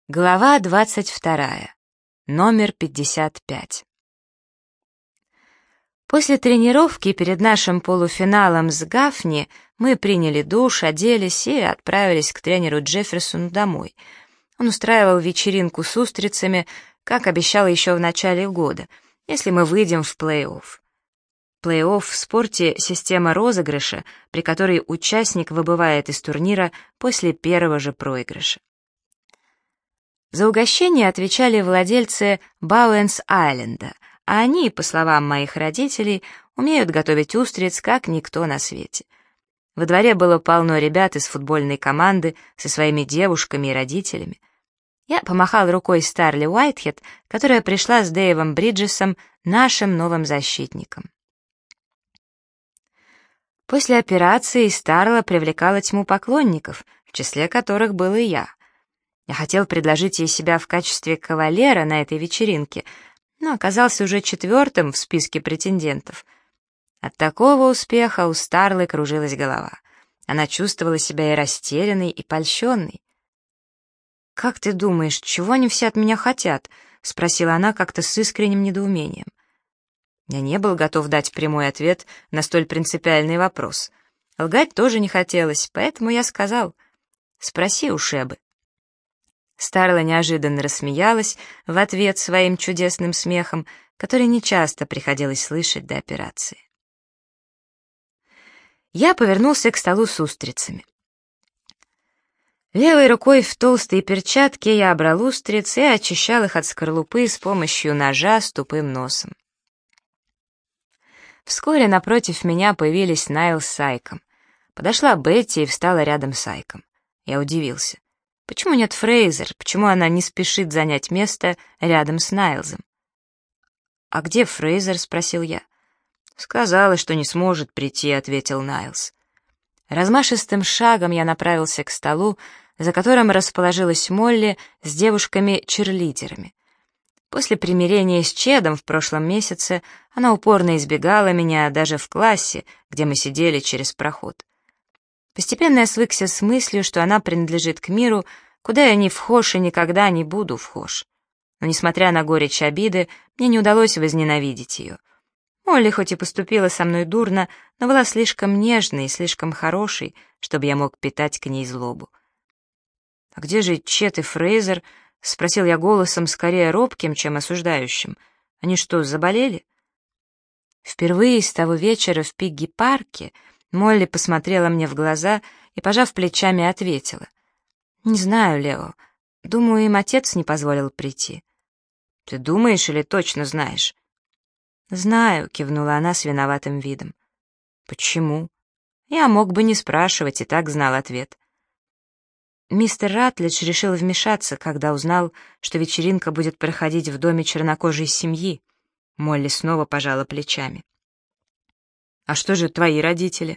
Глава 22. Номер 55. После тренировки перед нашим полуфиналом с Гафни мы приняли душ, оделись и отправились к тренеру Джефферсону домой. Он устраивал вечеринку с устрицами, как обещал еще в начале года, если мы выйдем в плей-офф. Плей-офф в спорте — система розыгрыша, при которой участник выбывает из турнира после первого же проигрыша. За угощение отвечали владельцы Бауэнс-Айленда, а они, по словам моих родителей, умеют готовить устриц, как никто на свете. Во дворе было полно ребят из футбольной команды со своими девушками и родителями. Я помахал рукой Старли Уайтхед, которая пришла с Дэйвом Бриджесом, нашим новым защитником. После операции Старла привлекала тьму поклонников, в числе которых был и я. Я хотел предложить ей себя в качестве кавалера на этой вечеринке, но оказался уже четвертым в списке претендентов. От такого успеха у Старлы кружилась голова. Она чувствовала себя и растерянной, и польщенной. «Как ты думаешь, чего они все от меня хотят?» — спросила она как-то с искренним недоумением. Я не был готов дать прямой ответ на столь принципиальный вопрос. Лгать тоже не хотелось, поэтому я сказал: «Спроси у Шебы». Старла неожиданно рассмеялась в ответ своим чудесным смехом, который нечасто приходилось слышать до операции. Я повернулся к столу с устрицами. Левой рукой в толстой перчатке я брал устриц и очищал их от скорлупы с помощью ножа с тупым носом. Вскоре напротив меня появились Найл с Айком. Подошла Бетти и встала рядом с Айком. Я удивился. Почему нет Фрейзер? Почему она не спешит занять место рядом с Найлзом? «А где Фрейзер?» — спросил я. «Сказала, что не сможет прийти», — ответил Найлз. Размашистым шагом я направился к столу, за которым расположилась Молли с девушками-черлидерами. После примирения с Чедом в прошлом месяце она упорно избегала меня даже в классе, где мы сидели через проход. Постепенно я свыкся с мыслью, что она принадлежит к миру, куда я не вхож и никогда не буду вхож. Но, несмотря на горечь обиды, мне не удалось возненавидеть ее. Молли хоть и поступила со мной дурно, но была слишком нежной и слишком хорошей, чтобы я мог питать к ней злобу. «А где же Чет и Фрейзер?» — спросил я голосом скорее робким, чем осуждающим. «Они что, заболели?» Впервые с того вечера в Пигги-парке Молли посмотрела мне в глаза и, пожав плечами, ответила: «Не знаю, Лео. Думаю, им отец не позволил прийти». «Ты думаешь или точно знаешь?» «Знаю», — кивнула она с виноватым видом. «Почему?» Я мог бы не спрашивать, и так знал ответ. Мистер Ратлидж решил вмешаться, когда узнал, что вечеринка будет проходить в доме чернокожей семьи. Молли снова пожала плечами. «А что же твои родители?»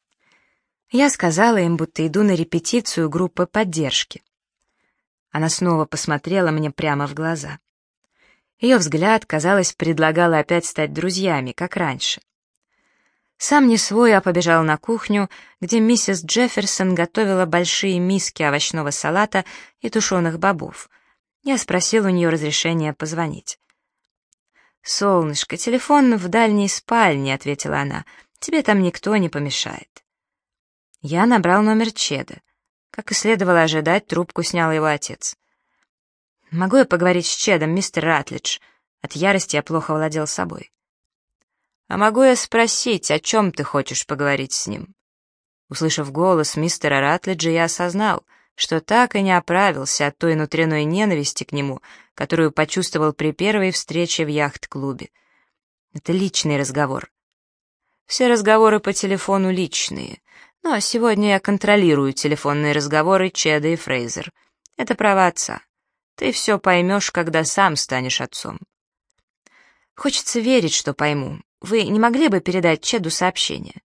Я сказала им, будто иду на репетицию группы поддержки. Она снова посмотрела мне прямо в глаза. Ее взгляд, казалось, предлагал опять стать друзьями, как раньше. Сам не свой, а побежал на кухню, где миссис Джефферсон готовила большие миски овощного салата и тушеных бобов. Я спросил у нее разрешения позвонить. «Солнышко, телефон в дальней спальне», — ответила она. «Тебе там никто не помешает». Я набрал номер Чеда. Как и следовало ожидать, трубку снял его отец. «Могу я поговорить с Чедом, мистер Ратлидж?» От ярости я плохо владел собой. «А могу я спросить, о чем ты хочешь поговорить с ним?» Услышав голос мистера Ратлиджа, я осознал, что так и не оправился от той внутренней ненависти к нему, которую почувствовал при первой встрече в яхт-клубе. Это личный разговор. Все разговоры по телефону личные, но сегодня я контролирую телефонные разговоры Чеда и Фрейзер. Это право отца. Ты все поймешь, когда сам станешь отцом. Хочется верить, что пойму. Вы не могли бы передать Чеду сообщение?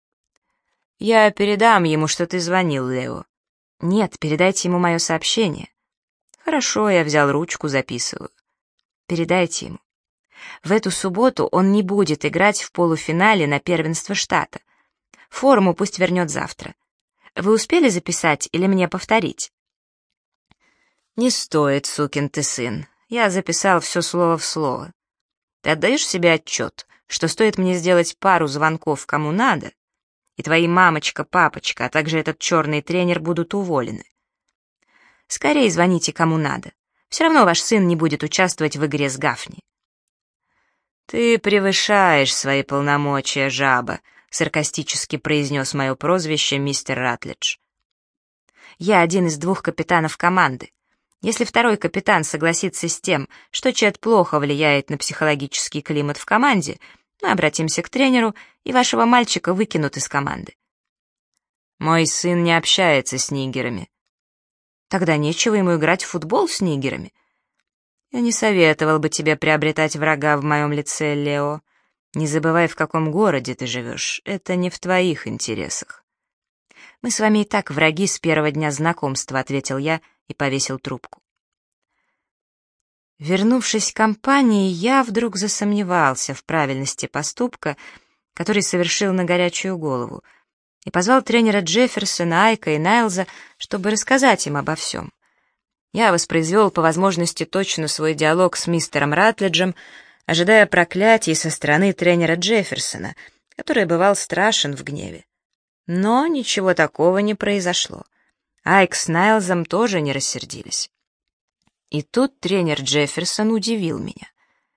Я передам ему, что ты звонил, Лео. Нет, передайте ему мое сообщение. Хорошо, я взял ручку, записываю. Передайте ему. В эту субботу он не будет играть в полуфинале на первенство штата. Форму пусть вернет завтра. Вы успели записать или мне повторить? «Не стоит, сукин ты сын. Я записал все слово в слово. Ты отдаешь себе отчет, что стоит мне сделать пару звонков кому надо, и твои мамочка, папочка, а также этот черный тренер будут уволены? Скорее звоните кому надо. Все равно ваш сын не будет участвовать в игре с Гафни». «Ты превышаешь свои полномочия, жаба», — саркастически произнес мое прозвище мистер Ратлидж. «Я один из 2 капитанов команды. Если второй капитан согласится с тем, что Чет плохо влияет на психологический климат в команде, мы обратимся к тренеру, и вашего мальчика выкинут из команды». «Мой сын не общается с нигерами». «Тогда нечего ему играть в футбол с нигерами». «Я не советовал бы тебе приобретать врага в моем лице, Лео. Не забывай, в каком городе ты живешь. Это не в твоих интересах». «Мы с вами и так враги с первого дня знакомства», — ответил я и повесил трубку. Вернувшись к компании, я вдруг засомневался в правильности поступка, который совершил на горячую голову, и позвал тренера Джефферсона, Айка и Найлза, чтобы рассказать им обо всем. Я воспроизвел по возможности точно свой диалог с мистером Ратлиджем, ожидая проклятий со стороны тренера Джефферсона, который бывал страшен в гневе. Но ничего такого не произошло. Айк с Найлзом тоже не рассердились. И тут тренер Джефферсон удивил меня.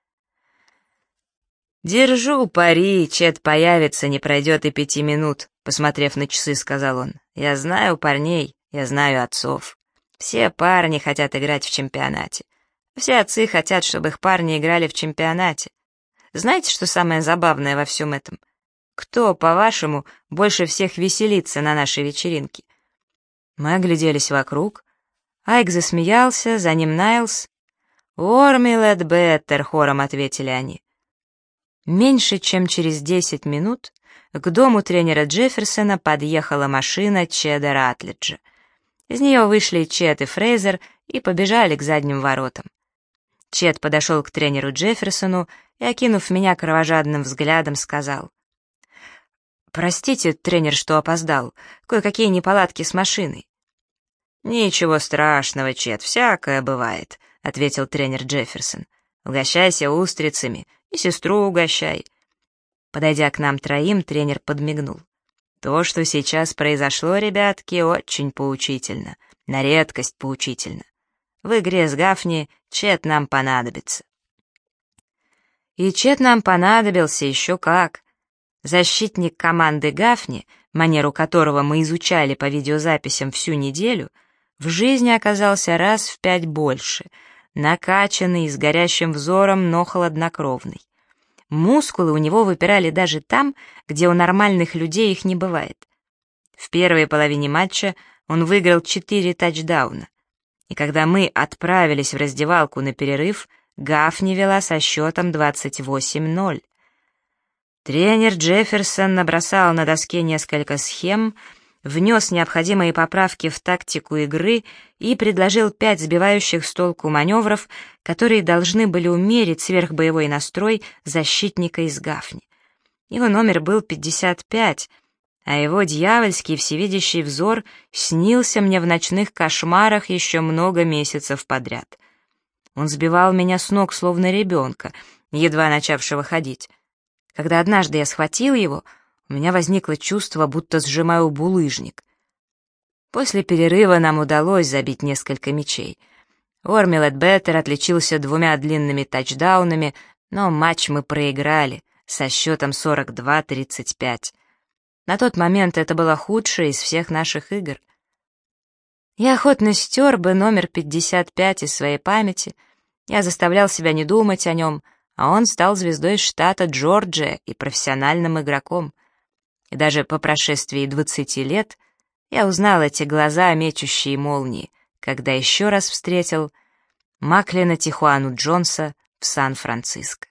«Держу пари, Чет появится, не пройдет и 5 минут», — посмотрев на часы, сказал он. «Я знаю парней, я знаю отцов. Все парни хотят играть в чемпионате. Все отцы хотят, чтобы их парни играли в чемпионате. Знаете, что самое забавное во всем этом? Кто, по-вашему, больше всех веселится на нашей вечеринке?» Мы огляделись вокруг. Айк засмеялся, за ним Найлз. «Орми Лэдбеттер», — хором ответили они. Меньше чем через 10 минут к дому тренера Джефферсона подъехала машина Чеда Ратлиджа. Из нее вышли Чет и Фрейзер и побежали к задним воротам. Чет подошел к тренеру Джефферсону и, окинув меня кровожадным взглядом, сказал: «Простите, тренер, что опоздал. Кое-какие неполадки с машиной». «Ничего страшного, Чет, всякое бывает», — ответил тренер Джефферсон. «Угощайся устрицами и сестру угощай». Подойдя к нам троим, тренер подмигнул. «То, что сейчас произошло, ребятки, очень поучительно, на редкость поучительно. В игре с Гафни Чет нам понадобится». И Чет нам понадобился еще как. Защитник команды Гафни, манеру которого мы изучали по видеозаписям всю неделю, в жизни оказался раз в 5 больше, накачанный, с горящим взором, но хладнокровный. Мускулы у него выпирали даже там, где у нормальных людей их не бывает. В первой половине матча он выиграл 4 тачдауна. И когда мы отправились в раздевалку на перерыв, Гафни вела со счетом 28-0. Тренер Джефферсон набросал на доске несколько схем, внес необходимые поправки в тактику игры и предложил 5 сбивающих с толку маневров, которые должны были умерить сверхбоевой настрой защитника из Гафни. Его номер был 55, а его дьявольский всевидящий взор снился мне в ночных кошмарах еще много месяцев подряд. Он сбивал меня с ног, словно ребенка, едва начавшего ходить. Когда однажды я схватил его, у меня возникло чувство, будто сжимаю булыжник. После перерыва нам удалось забить несколько мячей. Орми Лэдбеттер отличился 2 длинными тачдаунами, но матч мы проиграли со счетом 42-35. На тот момент это было худшее из всех наших игр. Я охотно стер бы номер 55 из своей памяти, я заставлял себя не думать о нем, а он стал звездой штата Джорджия и профессиональным игроком. И даже по прошествии 20 лет я узнал эти глаза, мечущие молнии, когда еще раз встретил Маклина Тихуану Джонса в Сан-Франциско.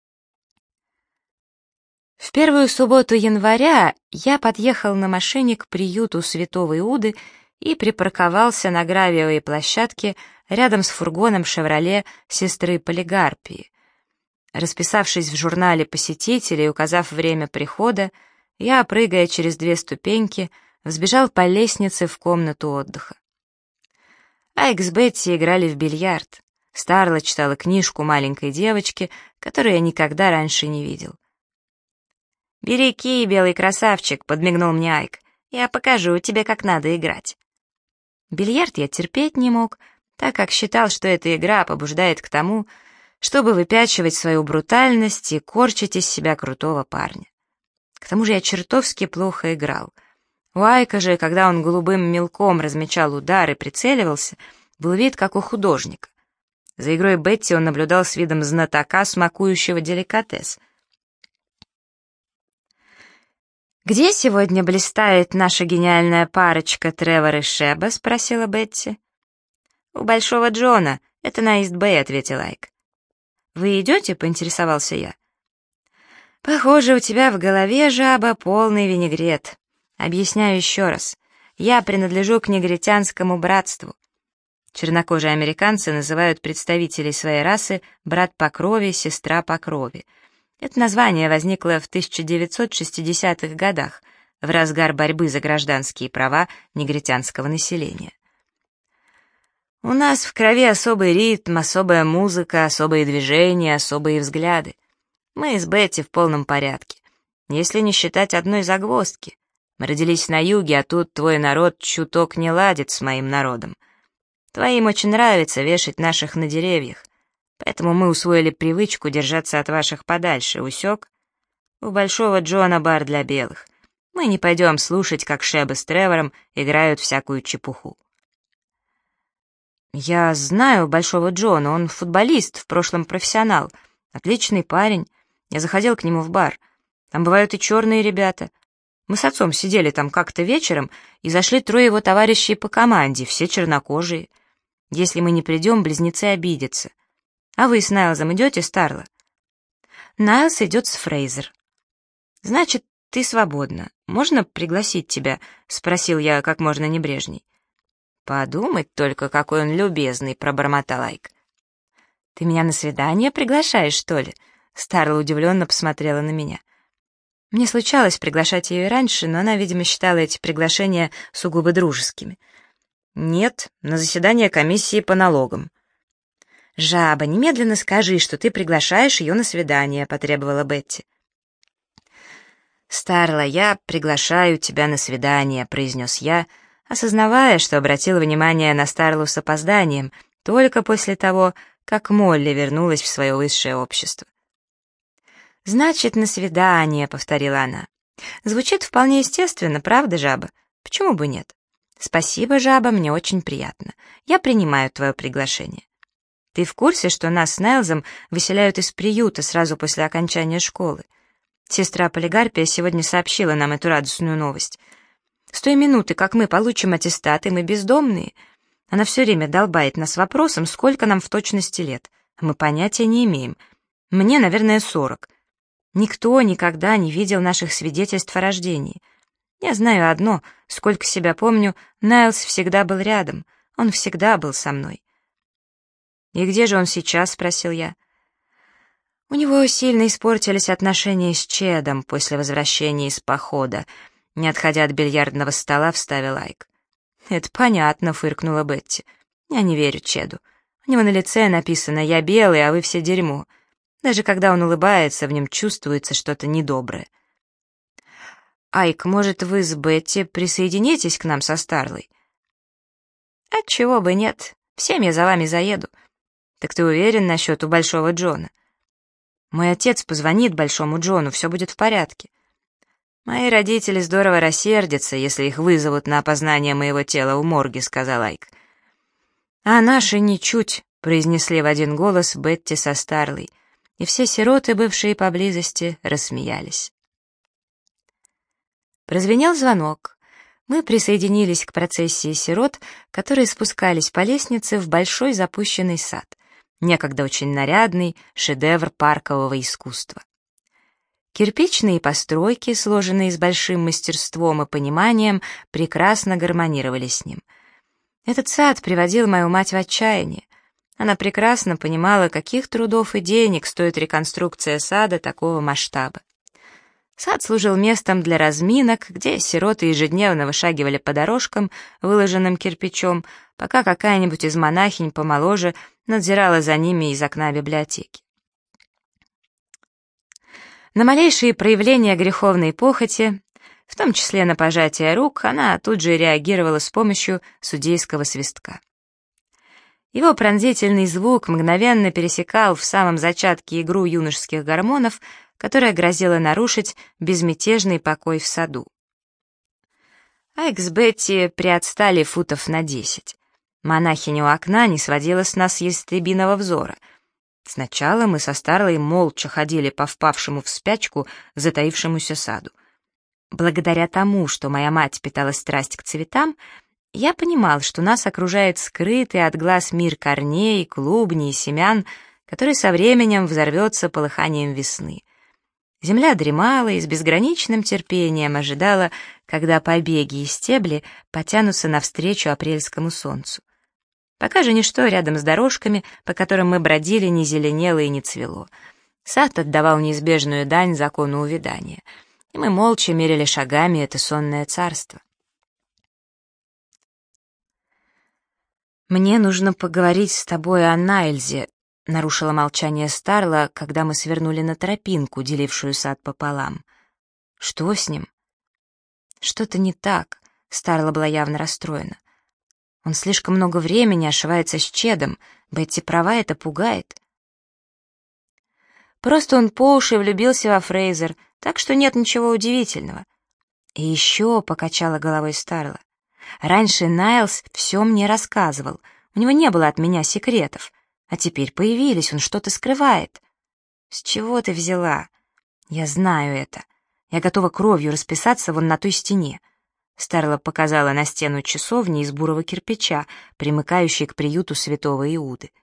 В первую субботу января я подъехал на машине к приюту Святого Иуды и припарковался на гравиевой площадке рядом с фургоном «Шевроле» сестры Полигарпии. Расписавшись в журнале посетителей и указав время прихода, я, прыгая через 2 ступеньки, взбежал по лестнице в комнату отдыха. Айк с Бетти играли в бильярд. Старла читала книжку маленькой девочки, которую я никогда раньше не видел. «Бери кий, белый красавчик», — подмигнул мне Айк. «Я покажу тебе, как надо играть». Бильярд я терпеть не мог, так как считал, что эта игра побуждает к тому, чтобы выпячивать свою брутальность и корчить из себя крутого парня. К тому же я чертовски плохо играл. У Айка же, когда он голубым мелком размечал удар и прицеливался, был вид, как у художника. За игрой Бетти он наблюдал с видом знатока, смакующего деликатес. «Где сегодня блистает наша гениальная парочка Тревор и Шеба?» — спросила Бетти. «У Большого Джона, это на Ист-Бэй», — ответил Айк. «Вы идете?» — поинтересовался я. «Похоже, у тебя в голове, жаба, полный винегрет. Объясняю еще раз. Я принадлежу к негритянскому братству. Чернокожие американцы называют представителей своей расы брат по крови, сестра по крови. Это название возникло в 1960-х годах, в разгар борьбы за гражданские права негритянского населения. У нас в крови особый ритм, особая музыка, особые движения, особые взгляды. Мы с Бетти в полном порядке, если не считать одной загвоздки. Мы родились на юге, а тут твой народ чуток не ладит с моим народом. Твоим очень нравится вешать наших на деревьях, поэтому мы усвоили привычку держаться от ваших подальше, усек? У Большого Джона бар для белых. Мы не пойдем слушать, как Шеба с Тревором играют всякую чепуху. Я знаю Большого Джона, он футболист, в прошлом профессионал, отличный парень. Я заходил к нему в бар. Там бывают и черные ребята. Мы с отцом сидели там как-то вечером, и зашли 3 его товарищей по команде, все чернокожие. Если мы не придем, близнецы обидятся. А вы с Найлзом идете, Старла? Найлз идет с Фрейзер. Значит, ты свободна. Можно пригласить тебя? Спросил я как можно небрежней. Подумать только, какой он любезный, пробормотал Айк. Ты меня на свидание приглашаешь, что ли? Старла удивленно посмотрела на меня. Мне случалось приглашать ее и раньше, но она, видимо, считала эти приглашения сугубо дружескими. «Нет, на заседание комиссии по налогам». «Жаба, немедленно скажи, что ты приглашаешь ее на свидание», — потребовала Бетти. «Старла, я приглашаю тебя на свидание», — произнес я, осознавая, что обратил внимание на Старлу с опозданием только после того, как Молли вернулась в свое высшее общество. «Значит, на свидание», — повторила она. «Звучит вполне естественно, правда, жаба? Почему бы нет?» «Спасибо, жаба, мне очень приятно. Я принимаю твое приглашение. Ты в курсе, что нас с Найлзом выселяют из приюта сразу после окончания школы? Сестра Полигарпия сегодня сообщила нам эту радостную новость. С той минуты, как мы получим аттестаты, мы бездомные. Она все время долбает нас вопросом, сколько нам в точности лет. Мы понятия не имеем. Мне, наверное, 40. Никто никогда не видел наших свидетельств о рождении. Я знаю одно, сколько себя помню, Найлз всегда был рядом, он всегда был со мной. «И где же он сейчас?» — спросил я. У него сильно испортились отношения с Чедом после возвращения из похода. Не отходя от бильярдного стола, вставил Айк. «Это понятно», — фыркнула Бетти. «Я не верю Чеду. У него на лице написано «Я белый, а вы все дерьмо». Даже когда он улыбается, в нем чувствуется что-то недоброе. «Айк, может, вы с Бетти присоединитесь к нам со Старлой?» «Отчего бы нет. Всем я за вами заеду. Так ты уверен насчет у Большого Джона?» «Мой отец позвонит Большому Джону, все будет в порядке. Мои родители здорово рассердятся, если их вызовут на опознание моего тела в морге», — сказал Айк. «А наши ничуть», — произнесли в один голос Бетти со Старлой, и все сироты, бывшие поблизости, рассмеялись. Прозвенел звонок. Мы присоединились к процессии сирот, которые спускались по лестнице в большой запущенный сад, некогда очень нарядный шедевр паркового искусства. Кирпичные постройки, сложенные с большим мастерством и пониманием, прекрасно гармонировали с ним. Этот сад приводил мою мать в отчаяние. Она прекрасно понимала, каких трудов и денег стоит реконструкция сада такого масштаба. Сад служил местом для разминок, где сироты ежедневно вышагивали по дорожкам, выложенным кирпичом, пока какая-нибудь из монахинь помоложе надзирала за ними из окна библиотеки. На малейшие проявления греховной похоти, в том числе на пожатие рук, она тут же реагировала с помощью судейского свистка. Его пронзительный звук мгновенно пересекал в самом зачатке игру юношеских гормонов, которая грозила нарушить безмятежный покой в саду. Айк с Бетти приотстали футов на 10. Монахиня у окна не сводила с нас ястребиного взора. Сначала мы со Старлой молча ходили по впавшему в спячку затаившемуся саду. Благодаря тому, что моя мать питала страсть к цветам, я понимал, что нас окружает скрытый от глаз мир корней, клубней и семян, который со временем взорвется полыханием весны. Земля дремала и с безграничным терпением ожидала, когда побеги и стебли потянутся навстречу апрельскому солнцу. Пока же ничто рядом с дорожками, по которым мы бродили, не зеленело и не цвело. Сад отдавал неизбежную дань закону увядания, и мы молча мерили шагами это сонное царство. «Мне нужно поговорить с тобой о Найльзе», — нарушила молчание Старла, когда мы свернули на тропинку, делившую сад пополам. «Что с ним?» «Что-то не так», — Старла была явно расстроена. «Он слишком много времени ошивается с Чедом. Бетти права, это пугает». «Просто он по уши влюбился во Фрейзер, так что нет ничего удивительного». «И еще», — покачала головой Старла, — «раньше Найлс все мне рассказывал, у него не было от меня секретов, а теперь появились, он что-то скрывает». «С чего ты взяла?» «Я знаю это. Я готова кровью расписаться вон на той стене». Старла показала на стену часовни из бурого кирпича, примыкающей к приюту святого Иуды.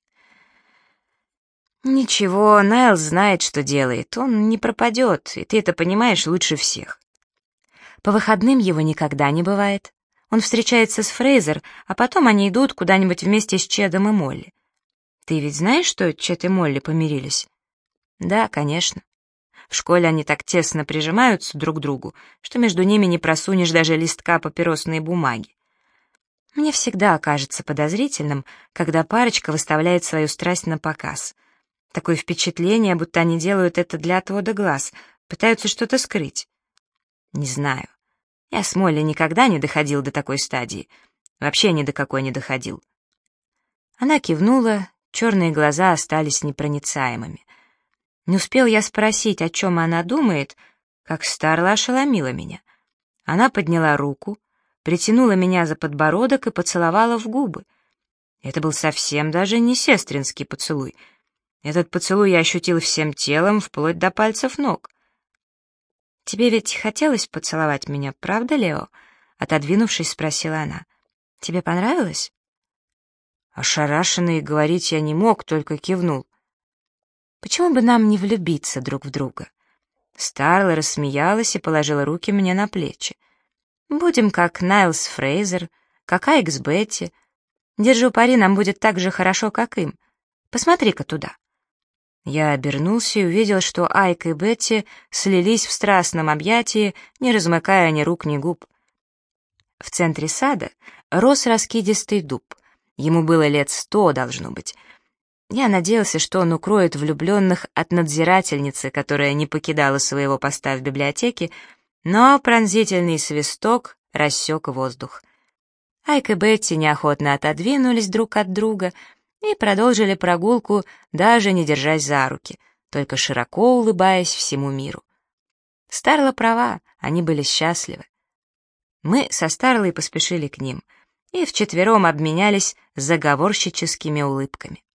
«Ничего, Найлс знает, что делает, он не пропадет, и ты это понимаешь лучше всех. По выходным его никогда не бывает. Он встречается с Фрейзер, а потом они идут куда-нибудь вместе с Чедом и Молли. Ты ведь знаешь, что Чед и Молли помирились?» «Да, конечно. В школе они так тесно прижимаются друг к другу, что между ними не просунешь даже листка папиросной бумаги. Мне всегда кажется подозрительным, когда парочка выставляет свою страсть на показ. Такое впечатление, будто они делают это для отвода глаз, пытаются что-то скрыть. Не знаю. Я с Молли никогда не доходил до такой стадии. Вообще ни до какой не доходил». Она кивнула, черные глаза остались непроницаемыми. Не успел я спросить, о чем она думает, как Старла ошеломила меня. Она подняла руку, притянула меня за подбородок и поцеловала в губы. Это был совсем даже не сестринский поцелуй. Этот поцелуй я ощутил всем телом, вплоть до пальцев ног. «Тебе ведь хотелось поцеловать меня, правда, Лео?» Отодвинувшись, спросила она. «Тебе понравилось?» Ошарашенный говорить я не мог, только кивнул. «Почему бы нам не влюбиться друг в друга?» Старла рассмеялась и положила руки мне на плечи. «Будем как Найлс Фрейзер, как Айк с Бетти. Держу пари, нам будет так же хорошо, как им. Посмотри-ка туда». Я обернулся и увидел, что Айк и Бетти слились в страстном объятии, не размыкая ни рук, ни губ. В центре сада рос раскидистый дуб. Ему было лет 100, должно быть. Я надеялся, что он укроет влюбленных от надзирательницы, которая не покидала своего поста в библиотеке, но пронзительный свисток рассек воздух. Айк и Бетти неохотно отодвинулись друг от друга и продолжили прогулку, даже не держась за руки, только широко улыбаясь всему миру. Старла права, они были счастливы. Мы со Старлой поспешили к ним и вчетвером обменялись заговорщическими улыбками.